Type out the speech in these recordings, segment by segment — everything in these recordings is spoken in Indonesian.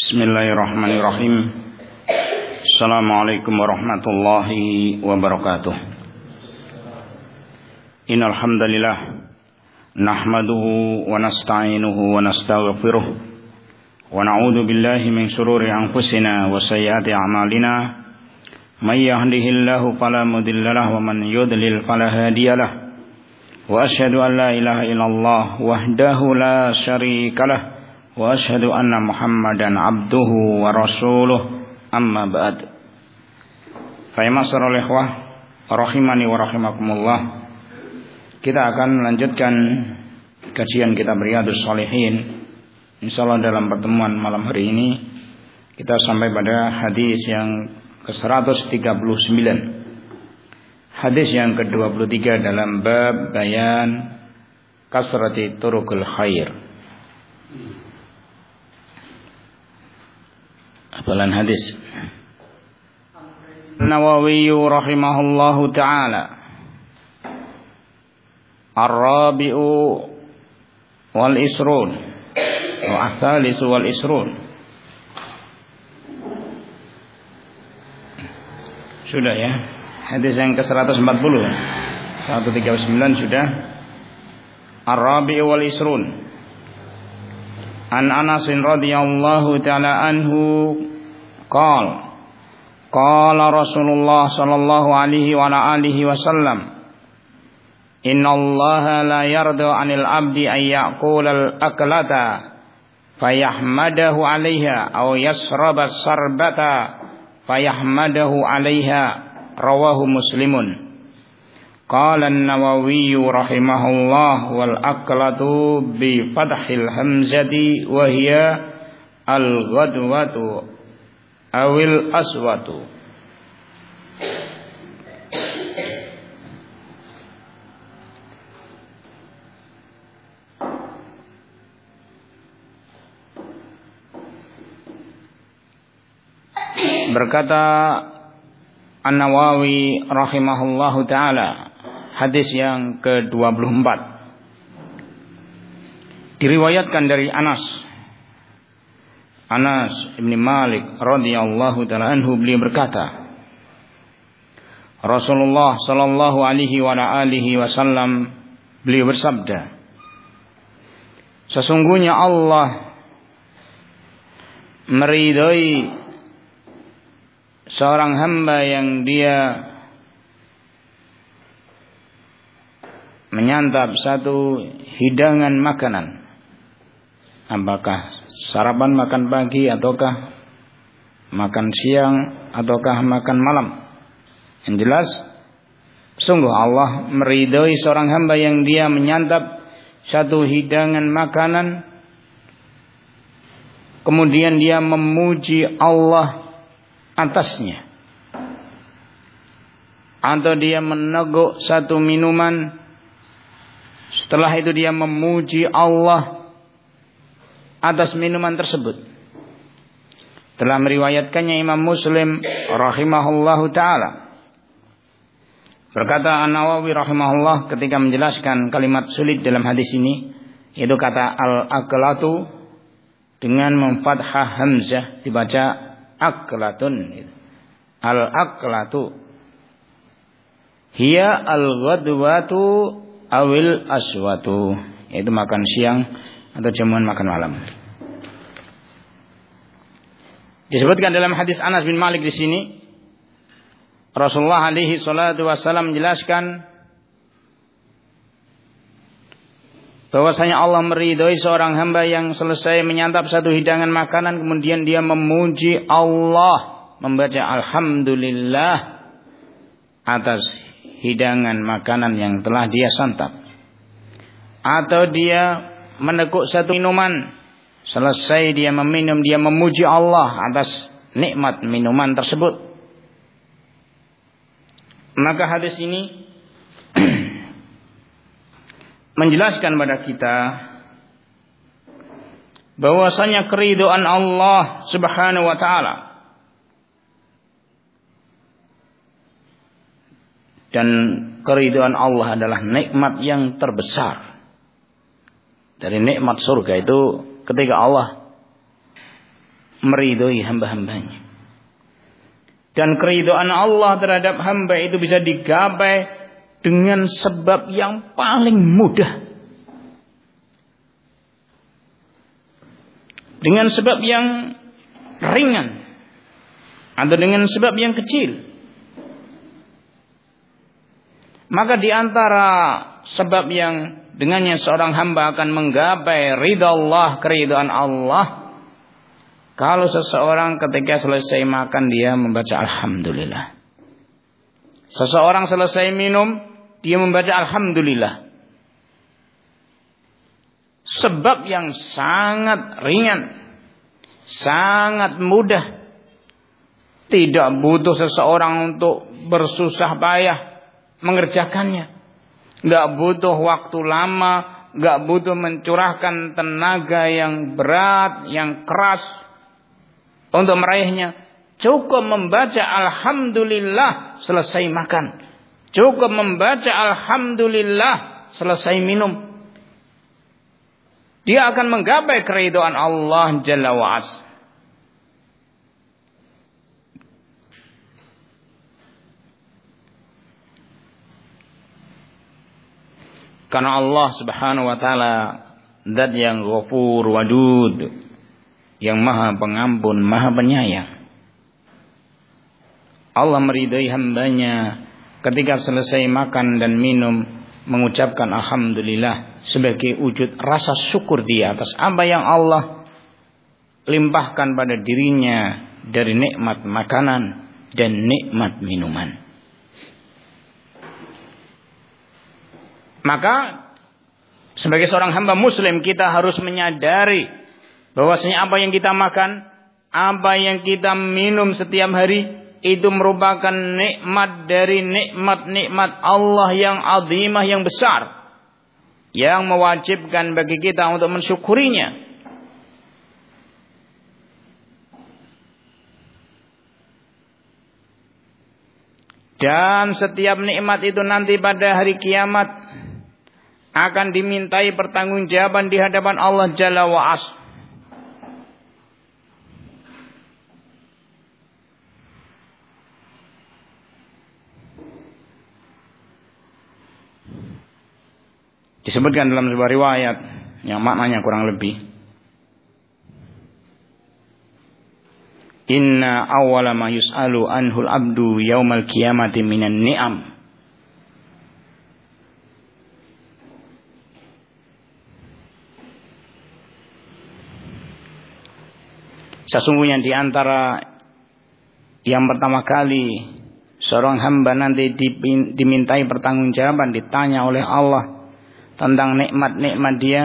Bismillahirrahmanirrahim. Assalamualaikum warahmatullahi wabarakatuh. Innal hamdalillah nahmaduhu wa nasta'inuhu wa nastaghfiruh wa na'udzu billahi min shururi anfusina wa sayyiati a'malina. May yahdihillahu fala mudilla lahu wa man yudlil fala hadiyalah. Wa asyhadu an la ilaha illallah wahdahu la syarika lah. Wa asyhadu anna Muhammadan abduhu wa rasuluh, amma ba'd. Fa ya ma'asyiral ikhwah rahimani wa rahimakumullah. Kita akan melanjutkan kajian kitab Riyadhus Shalihin. Insyaallah dalam pertemuan malam hari ini kita sampai pada hadis yang ke-139. Hadis yang ke-23 dalam bab bayan kasrati turuqil khair. Hafalan hadis. Nawawi rahimahullahu ta'ala. Ar-rabi'u wal isrun wa athalisu wal isrun. Sudah ya. Hadis yang ke-140. 139 sudah. Ar-rabi'u wal isrun. An Anas radhiyallahu ta'ala anhu qala Rasulullah sallallahu alaihi wa alihi wasallam, innallaha la yarda 'anil 'abdi ay ya'kula al-aklata fayahmadahu 'alaiha aw yasraba as-sarbata fayahmadahu 'alaiha, rawahu Muslimun. Qala an-Nawawi rahimahullah wal aklatu bi fathil hamzati wa hiya al-ghadwatu awil aswatu. Berkata An-Nawawi rahimahullahu ta'ala, hadis yang ke-24 diriwayatkan dari Anas bin Malik radhiyallahu ta'ala anhu. Beliau berkata, Rasulullah sallallahu alaihi wa alihi wasallam, beliau bersabda, sesungguhnya Allah meridhai seorang hamba yang dia menyantap satu hidangan makanan, apakah sarapan makan pagi ataukah makan siang ataukah makan malam. Yang jelas sungguh Allah meridhai seorang hamba yang dia menyantap satu hidangan makanan kemudian dia memuji Allah atasnya, atau dia meneguk satu minuman, setelah itu dia memuji Allah atas minuman tersebut. Telah meriwayatkannya Imam Muslim rahimahullahu ta'ala. Berkata An-Nawawi rahimahullah ketika menjelaskan kalimat sulit dalam hadis ini, yaitu kata al-aklatu dengan memfathah hamzah dibaca aklatun. Al-aklatu hiya al-ghadwatu awil aswatu, yaitu makan siang atau jamuan makan malam. Disebutkan dalam hadis Anas bin Malik di sini, Rasulullah alaihi salatu wasallam menjelaskan bahwasanya Allah meridhai seorang hamba yang selesai menyantap satu hidangan makanan kemudian dia memuji Allah, membaca alhamdulillah atas hidangan makanan yang telah dia santap, atau dia meneguk satu minuman, selesai dia meminum dia memuji Allah atas nikmat minuman tersebut. Maka hadis ini menjelaskan pada kita bahwasanya keridhaan Allah Subhanahu wa taala dan keridhaan Allah adalah nikmat yang terbesar. Dari nikmat surga itu ketika Allah meridhoi hamba-hambanya. Dan keridhaan Allah terhadap hamba itu bisa digapai dengan sebab yang paling mudah. Dengan sebab yang ringan. Atau dengan sebab yang kecil. Maka di antara sebab yang dengannya seorang hamba akan menggapai ridha Allah, keridhaan Allah, kalau seseorang ketika selesai makan dia membaca alhamdulillah. Seseorang selesai minum dia membaca alhamdulillah. Sebab yang sangat ringan, sangat mudah. Tidak butuh seseorang untuk bersusah payah mengerjakannya. Gak butuh waktu lama, gak butuh mencurahkan tenaga yang berat, yang keras untuk meraihnya. Cukup membaca alhamdulillah selesai makan. Cukup membaca alhamdulillah selesai minum. Dia akan menggapai keridhaan Allah Jalla wa'az. Karena Allah Subhanahu wa taala zat yang Ghafur Wadud, yang Maha Pengampun, Maha Penyayang. Allah meridai hambanya ketika selesai makan dan minum mengucapkan alhamdulillah sebagai wujud rasa syukur dia atas apa yang Allah limpahkan pada dirinya dari nikmat makanan dan nikmat minuman. Maka sebagai seorang hamba muslim kita harus menyadari bahwasanya apa yang kita makan, apa yang kita minum setiap hari itu merupakan nikmat dari nikmat-nikmat Allah yang azimah, yang besar, yang mewajibkan bagi kita untuk mensyukurinya. Dan setiap nikmat itu nanti pada hari kiamat akan dimintai pertanggungjawaban di hadapan Allah Jalla wa'az. Disebutkan dalam sebuah riwayat yang maknanya kurang lebih, inna awwala ma yus'alu anhul abdu yaumal qiyamati minan ni'am. Sesungguhnya di antara yang pertama kali seorang hamba nanti dimintai pertanggungjawaban, ditanya oleh Allah tentang nikmat-nikmat dia,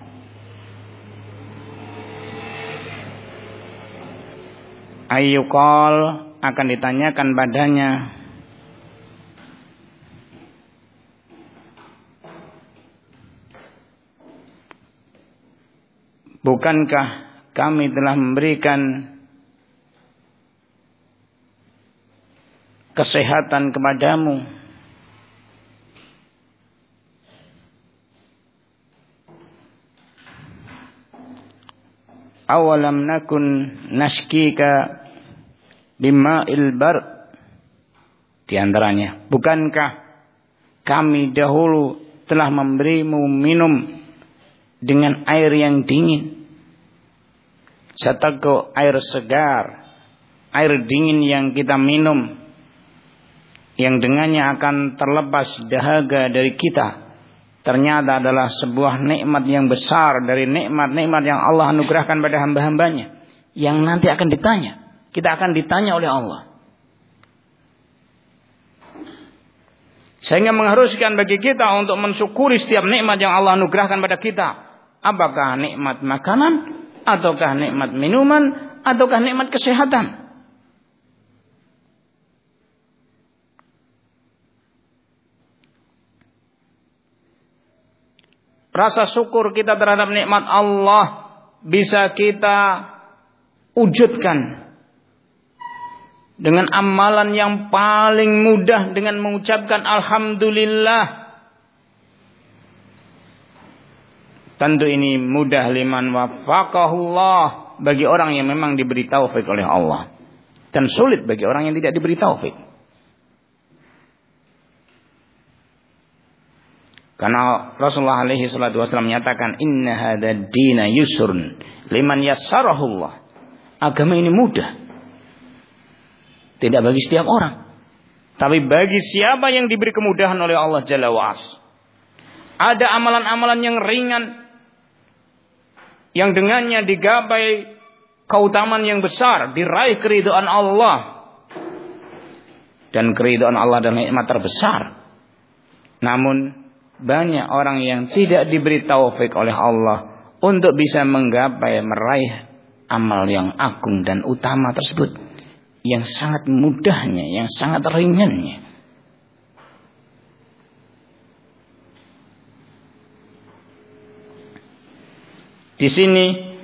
ayyuqal, akan ditanyakan padanya, bukankah kami telah memberikan kesehatan kepadamu? Awalam nakun nashkika bima'il bar. Di antaranya, bukankah kami dahulu telah memberimu minum dengan air yang dingin? Satago air segar, air dingin yang kita minum, yang dengannya akan terlepas dahaga dari kita, ternyata adalah sebuah nikmat yang besar dari nikmat-nikmat yang Allah anugerahkan pada hamba-hambanya, yang nanti akan ditanya. Kita akan ditanya oleh Allah. Sehingga mengharuskan bagi kita untuk mensyukuri setiap nikmat yang Allah anugerahkan pada kita. Apakah nikmat makanan, ataukah nikmat minuman, ataukah nikmat kesehatan. Rasa syukur kita terhadap nikmat Allah bisa kita wujudkan dengan amalan yang paling mudah, dengan mengucapkan alhamdulillah. Tentu ini mudah liman wafaqahullah, bagi orang yang memang diberi taufik oleh Allah, dan sulit bagi orang yang tidak diberi taufik. Karena Rasulullah alaihi salatu wasallam menyatakan, inna hadzal dina yusrun liman yassarahullah. Agama ini mudah. Tidak bagi setiap orang, tapi bagi siapa yang diberi kemudahan oleh Allah Jalla wa'ala. Ada amalan-amalan yang ringan, yang dengannya digapai keutamaan yang besar, diraih keridhaan Allah. Dan keridhaan Allah adalah nikmat terbesar. Namun banyak orang yang tidak diberi taufik oleh Allah untuk bisa menggapai, meraih amal yang agung dan utama tersebut, yang sangat mudahnya, yang sangat ringannya. Di sini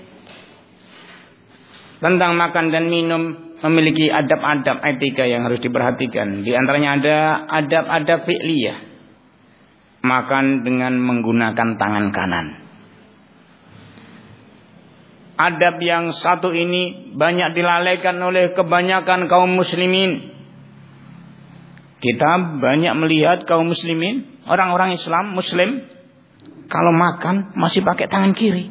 tentang makan dan minum memiliki adab-adab etika yang harus diperhatikan. Di antaranya ada adab-adab fi'liyah. Makan dengan menggunakan tangan kanan. Adab yang satu ini banyak dilalaikan oleh kebanyakan kaum muslimin. Kita banyak melihat kaum muslimin, orang-orang Islam, muslim, kalau makan masih pakai tangan kiri.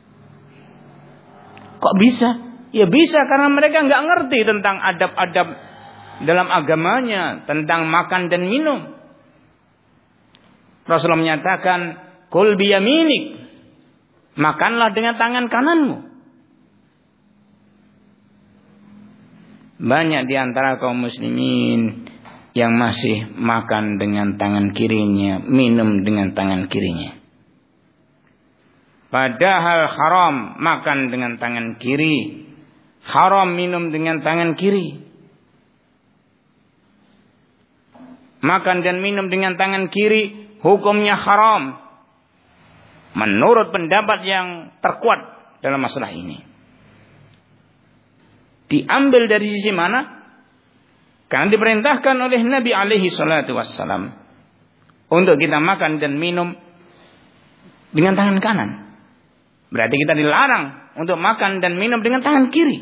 Kok bisa? Ya bisa karena mereka nggak ngerti tentang adab-adab dalam agamanya, tentang makan dan minum. Rasulullah menyatakan, kul biyaminik, makanlah dengan tangan kananmu. Banyak di antara kaum muslimin yang masih makan dengan tangan kirinya, minum dengan tangan kirinya. Padahal haram makan dengan tangan kiri, haram minum dengan tangan kiri. Makan dan minum dengan tangan kiri hukumnya haram menurut pendapat yang terkuat dalam masalah ini. Diambil dari sisi mana? Karena diperintahkan oleh Nabi alaihi salatu wassalam untuk kita makan dan minum dengan tangan kanan. Berarti kita dilarang untuk makan dan minum dengan tangan kiri.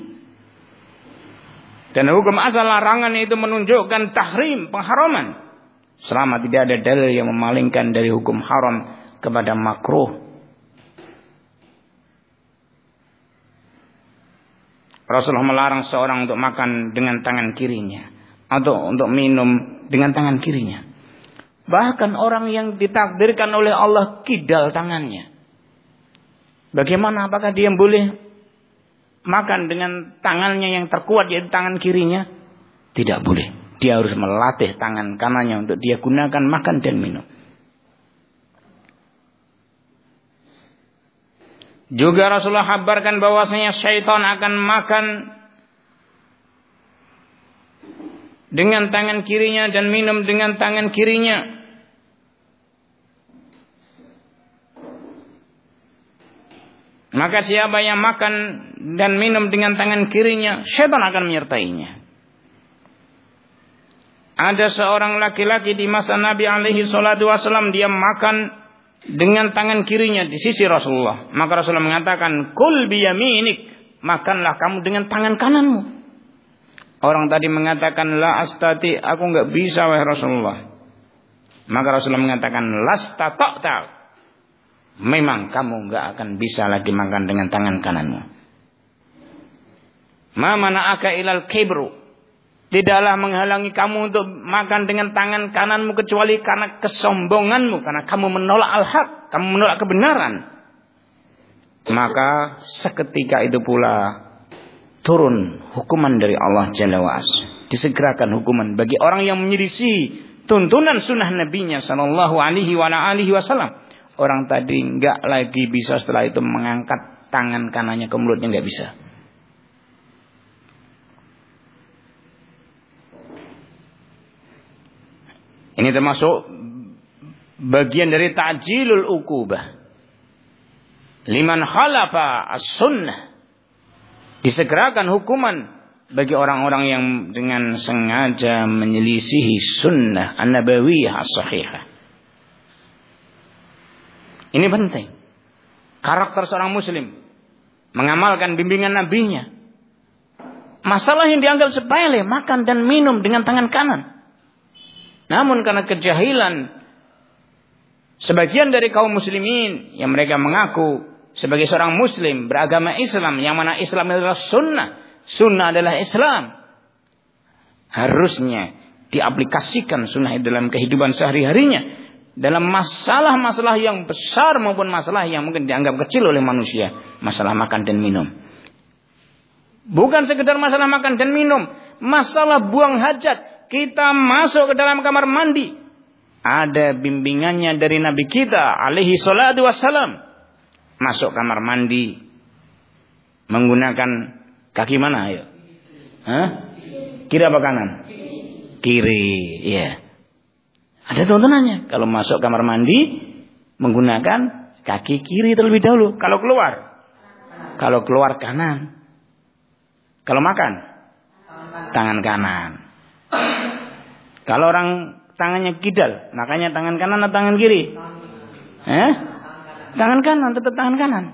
Dan hukum asal larangan itu menunjukkan tahrim, pengharaman. Selama tidak ada dalil yang memalingkan dari hukum haram kepada makruh. Rasulullah melarang seorang untuk makan dengan tangan kirinya atau untuk minum dengan tangan kirinya. Bahkan orang yang ditakdirkan oleh Allah kidal tangannya, bagaimana, apakah dia boleh makan dengan tangannya yang terkuat, yaitu tangan kirinya? Tidak boleh. Dia harus melatih tangan kanannya untuk dia gunakan makan dan minum. Juga Rasulullah kabarkan bahwasanya syaitan akan makan dengan tangan kirinya dan minum dengan tangan kirinya. Maka siapa yang makan dan minum dengan tangan kirinya, syaitan akan menyertainya. Ada seorang laki-laki di masa Nabi alaihi salatu wasallam, dia makan dengan tangan kirinya di sisi Rasulullah. Maka Rasulullah mengatakan, kul biyaminik, makanlah kamu dengan tangan kananmu. Orang tadi mengatakan, la astati, aku enggak bisa wahai Rasulullah. Maka Rasulullah mengatakan, lasta ta'ta, memang kamu enggak akan bisa lagi makan dengan tangan kananmu. Ma mana'aka ilal kibru, tidaklah menghalangi kamu untuk makan dengan tangan kananmu kecuali karena kesombonganmu, karena kamu menolak al-haq, kamu menolak kebenaran. Maka seketika itu pula turun hukuman dari Allah Jalla wa'ala. Disegerakan hukuman bagi orang yang menyelisih tuntunan sunnah Nabi-Nya sallallahu alaihi wasallam. Orang tadi enggak lagi bisa setelah itu mengangkat tangan kanannya ke mulutnya, enggak bisa. Ini termasuk bagian dari ta'jilul uqubah liman khalafa as-sunnah. Disegerakan hukuman bagi orang-orang yang dengan sengaja menyelisihi sunnah an-nabawiyah as-sahihah. Ini penting. Karakter seorang muslim mengamalkan bimbingan nabinya. Masalah yang dianggap sepele, makan dan minum dengan tangan kanan. Namun karena kejahilan sebagian dari kaum muslimin yang mereka mengaku sebagai seorang muslim beragama Islam, yang mana Islam adalah sunnah adalah Islam, harusnya diaplikasikan sunnah dalam kehidupan sehari-harinya, dalam masalah-masalah yang besar maupun masalah yang mungkin dianggap kecil oleh manusia, masalah makan dan minum. Bukan sekedar masalah makan dan minum, masalah buang hajat. Kita masuk ke dalam kamar mandi, ada bimbingannya dari Nabi kita alaihi salatu wassalam. Masuk kamar mandi menggunakan kaki mana ayo? Kiri apa kanan? Kiri, ya. Ada tuntunannya. Kalau masuk kamar mandi menggunakan kaki kiri terlebih dahulu. Kalau keluar kanan. Kalau makan tangan kanan. Kalau orang tangannya kidal, makanya tangan kanan atau tangan kiri? Tangan kanan, tetap tangan kanan.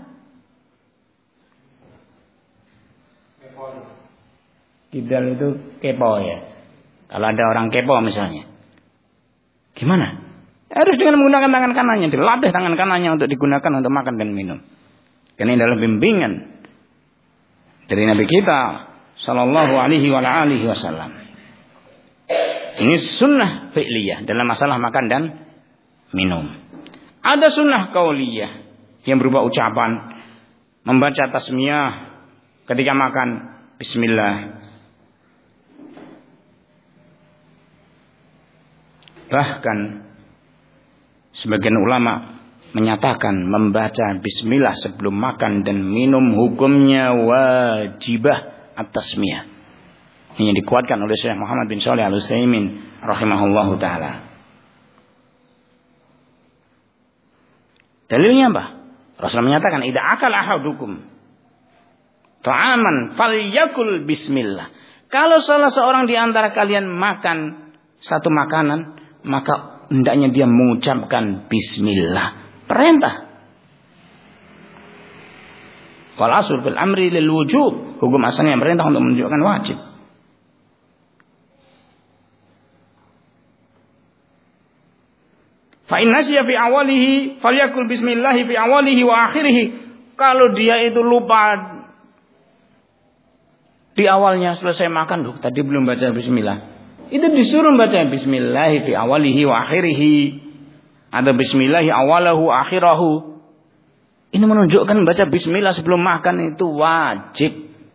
Kidal itu kepo ya. Kalau ada orang kepo misalnya, gimana? Harus dengan menggunakan tangan kanannya, dilatih tangan kanannya untuk digunakan untuk makan dan minum. Karena ini adalah bimbingan dari Nabi kita sallallahu alaihi wasallam. Ini sunnah fi'liyah dalam masalah makan dan minum. Ada sunnah qauliyah yang berupa ucapan, membaca tasmiyah ketika makan, bismillah. Bahkan sebagian ulama menyatakan membaca bismillah sebelum makan dan minum hukumnya wajibah at-tasmiyah. Ini yang dikuatkan oleh Syekh Muhammad bin Shalih Al-Utsaimin rahimahullahu taala. Dalilnya apa? Rasulullah menyatakan, "Idza akala ahadukum ta'aman falyakul bismillah." Kalau salah seorang di antara kalian makan satu makanan, maka hendaknya dia mengucapkan bismillah. Perintah. Wal asl fil amri lil wujub. Hukum asalnya perintah untuk menunjukkan wajib. Fa in nasiya fi awalihi falyakul bismillah fi awalihi wa akhirih. Kalau dia itu lupa di awalnya, selesai makan, loh tadi belum baca bismillah, itu disuruh baca bismillah fi awalihi wa akhirih, atau bismillah awalahu akhirahu. Ini menunjukkan baca bismillah sebelum makan itu wajib.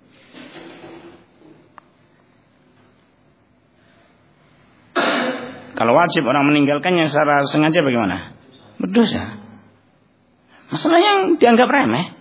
Kalau wajib orang meninggalkannya secara sengaja bagaimana? Berdosa. Masalah yang dianggap remeh.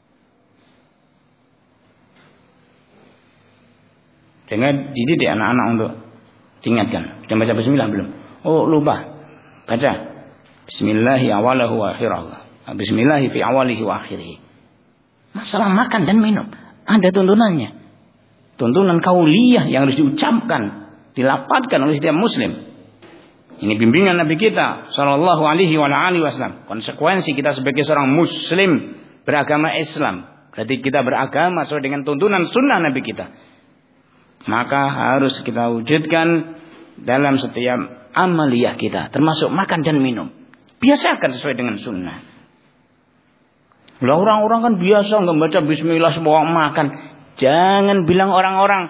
Jangan dididik anak-anak untuk diingatkan. Sudah baca bismillah belum? Oh lupa. Baca. Bismillahi awalahu wa akhirahu. Bismillahi fi awalihi wa akhirih. Masalah makan dan minum ada tuntunannya. Tuntunan kauliyah yang harus diucapkan, dilapatkan oleh setiap muslim. Ini bimbingan Nabi kita sallallahu alaihi wasallam. Konsekuensi kita sebagai seorang muslim beragama Islam, berarti kita beragama sesuai dengan tuntunan sunnah Nabi kita. Maka harus kita wujudkan dalam setiap amaliyah kita, termasuk makan dan minum. Biasakan sesuai dengan sunnah. Lah orang-orang kan biasa nggak baca bismillah sebelum makan. Jangan bilang orang-orang.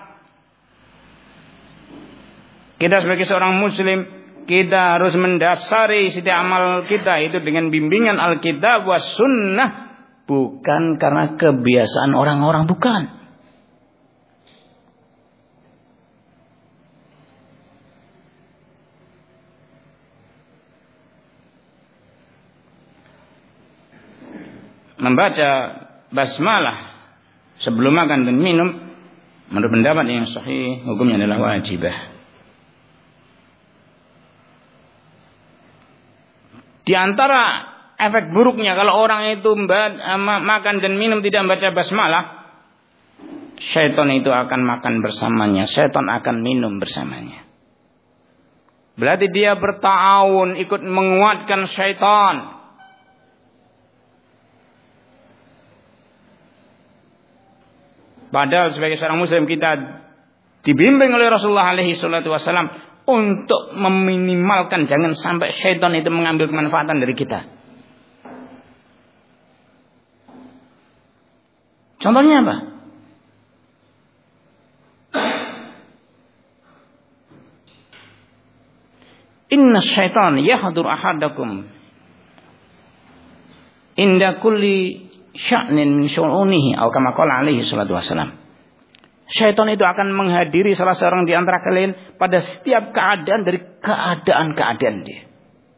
Kita sebagai seorang muslim, kita harus mendasari setiap amal kita itu dengan bimbingan Alkitab wa sunnah, bukan karena kebiasaan orang-orang, bukan. Membaca basmalah sebelum makan dan minum menurut pendapat yang sahih hukumnya adalah wajibah. Di antara efek buruknya kalau orang itu makan dan minum tidak membaca basmalah, syaitan itu akan makan bersamanya, syaitan akan minum bersamanya. Berarti dia berta'awun, ikut menguatkan syaitan. Padahal sebagai seorang muslim kita dibimbing oleh Rasulullah alaihi salatu wasallam untuk meminimalkan jangan sampai syaitan itu mengambil kemanfaatan dari kita. Contohnya apa? Inna syaitan yahdur ahadakum inda kulli sya'nin min syu'unihi atau kama qala alaihi salatu wasallam. Syaitan itu akan menghadiri salah seorang di antara kalian pada setiap keadaan dari keadaan-keadaan dia.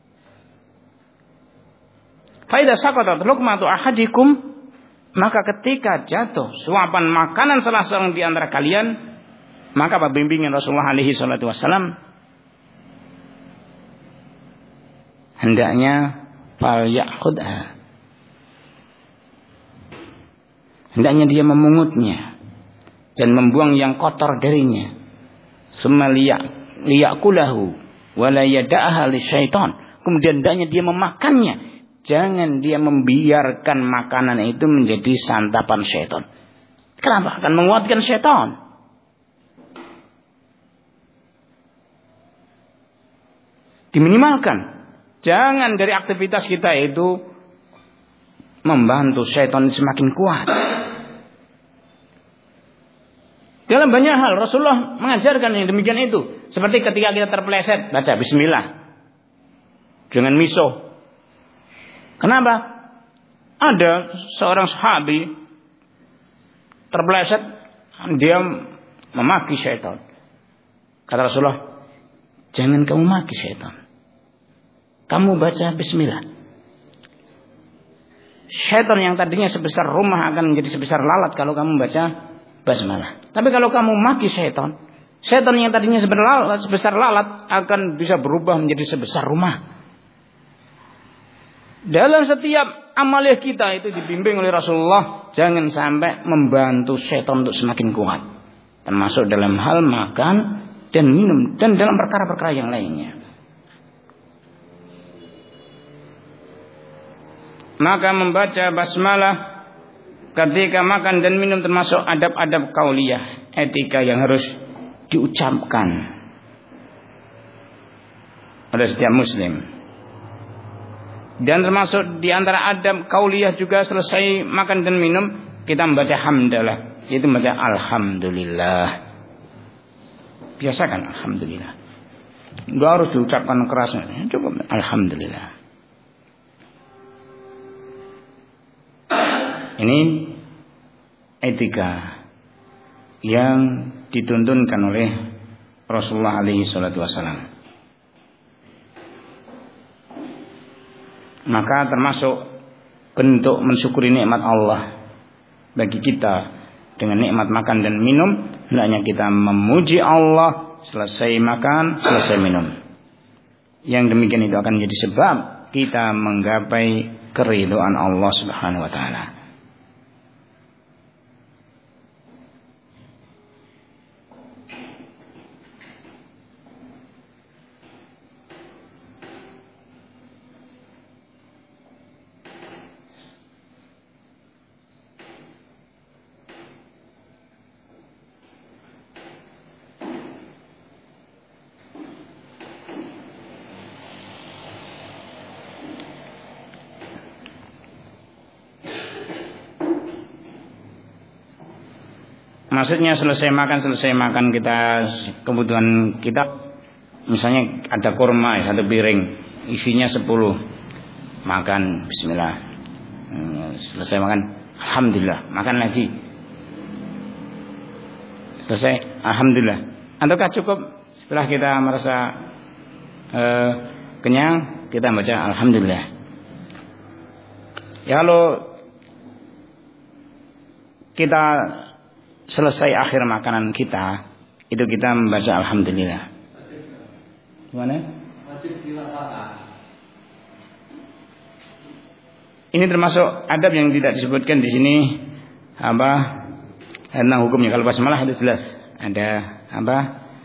Fa idza saqatat luqmatu ahadikum, maka ketika jatuh suapan makanan salah seorang di antara kalian, maka apa bimbingan Rasulullah alaihi salatu wasallam? Hendaknya fal ya'khudha. Hendaknya dia memungutnya dan membuang yang kotor darinya. Summa liyakulahu wa la yada'aha lisyaitan. Kemudian hendaknya dia memakannya. Jangan dia membiarkan makanan itu menjadi santapan syaitan. Kenapa? Akan menguatkan syaitan. Diminimalkan. Jangan dari aktivitas kita itu membantu syaitan semakin kuat. Dalam banyak hal Rasulullah mengajarkan yang demikian itu. Seperti ketika kita terpeleset, baca bismillah. Jangan miso. Kenapa? Ada seorang sahabi terpeleset, dia memaki syaitan. Kata Rasulullah, jangan kamu maki syaitan. Kamu baca bismillah. Syaitan yang tadinya sebesar rumah akan menjadi sebesar lalat kalau kamu baca basmalah. Tapi kalau kamu maki syaitan, syaitan yang tadinya sebesar lalat akan bisa berubah menjadi sebesar rumah. Dalam setiap amaliyah kita itu dibimbing oleh Rasulullah, jangan sampai membantu syaitan untuk semakin kuat. Termasuk dalam hal makan dan minum dan dalam perkara-perkara yang lainnya. Maka membaca basmalah ketika makan dan minum termasuk adab-adab qauliyah, etika yang harus diucapkan oleh setiap muslim. Dan termasuk di antara adab qauliyah juga selesai makan dan minum kita membaca hamdalah, yaitu membaca alhamdulillah. Biasakan alhamdulillah. Enggak harus diucapkan keras, cukup alhamdulillah. Ini etika yang dituntunkan oleh Rasulullah alaihi salatu wasallam. Maka termasuk bentuk mensyukuri nikmat Allah bagi kita dengan nikmat makan dan minum, hendaknya kita memuji Allah selesai makan, selesai minum. Yang demikian itu akan menjadi sebab kita menggapai keridhaan Allah Subhanahu wa taala. Maksudnya selesai makan kita kebutuhan kita, misalnya ada kurma satu piring isinya 10, makan bismillah, selesai makan alhamdulillah, makan lagi, selesai alhamdulillah. Ataukah cukup setelah kita merasa kenyang kita baca alhamdulillah? Ya, kalau kita selesai akhir makanan kita, itu kita membaca alhamdulillah. Gimana? Ini termasuk adab yang tidak disebutkan di sini apa tentang hukumnya. Kalau basmalah itu jelas ada apa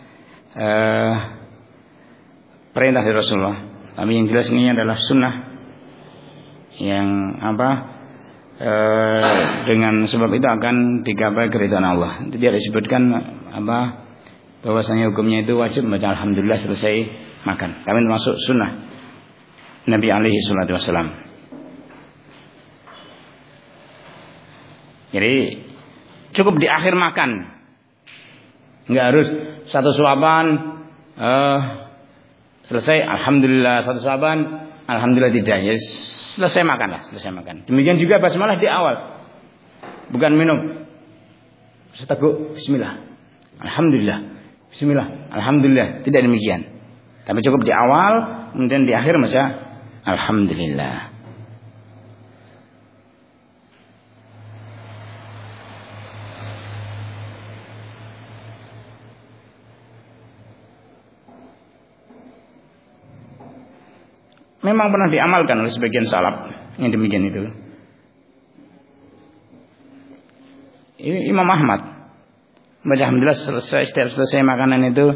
perintah dari Rasulullah. Tapi yang jelas ini adalah sunnah yang apa dengan sebab itu akan digapai keridhaan Allah. Itu dia disebutkan bahwasanya hukumnya itu wajib membaca alhamdulillah selesai makan. Kami termasuk sunnah Nabi alaihi salatu wasallam. Jadi cukup di akhir makan, nggak harus satu suapan selesai alhamdulillah, satu suapan alhamdulillah, tidak, ya selesai makan. Demikian juga basmalah di awal, bukan minum seteguk bismillah alhamdulillah bismillah alhamdulillah, tidak demikian, tapi cukup di awal, kemudian di akhir baca alhamdulillah. Memang pernah diamalkan oleh sebagian salaf yang demikian itu. Ini Imam Ahmad baca alhamdulillah selesai makanan itu,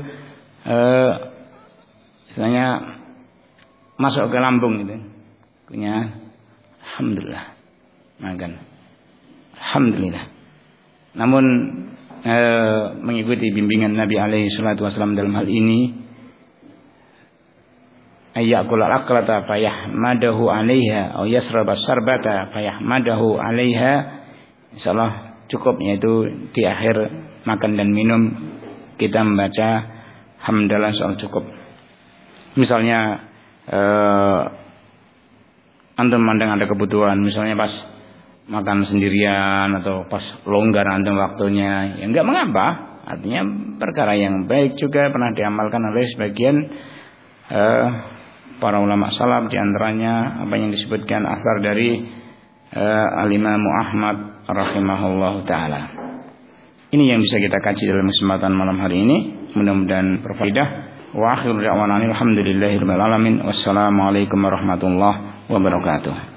istilahnya masuk ke lambung itu, punya alhamdulillah makan alhamdulillah. Namun mengikuti bimbingan Nabi alaihi salatu wasallam dalam hal ini, ayyakul aklata fayahmadahu 'alaiha aw yasraba sarbata fayahmadahu 'alaiha, insyaallah cukup, yaitu di akhir makan dan minum kita membaca hamdalah soal cukup. Misalnya antum mandang ada kebutuhan, misalnya pas makan sendirian atau pas longgar antum waktunya, ya enggak mengapa, artinya perkara yang baik juga pernah diamalkan oleh sebagian para ulama salaf, di antaranya apa yang disebutkan asar dari Al-Imam Ahmad rahimahullahu taala. Ini yang bisa kita kaji dalam kesempatan malam hari ini, mudah-mudahan berfaedah. Wa akhiru da'wana alhamdulillahirabbil alamin. Wassalamualaikum warahmatullahi wabarakatuh.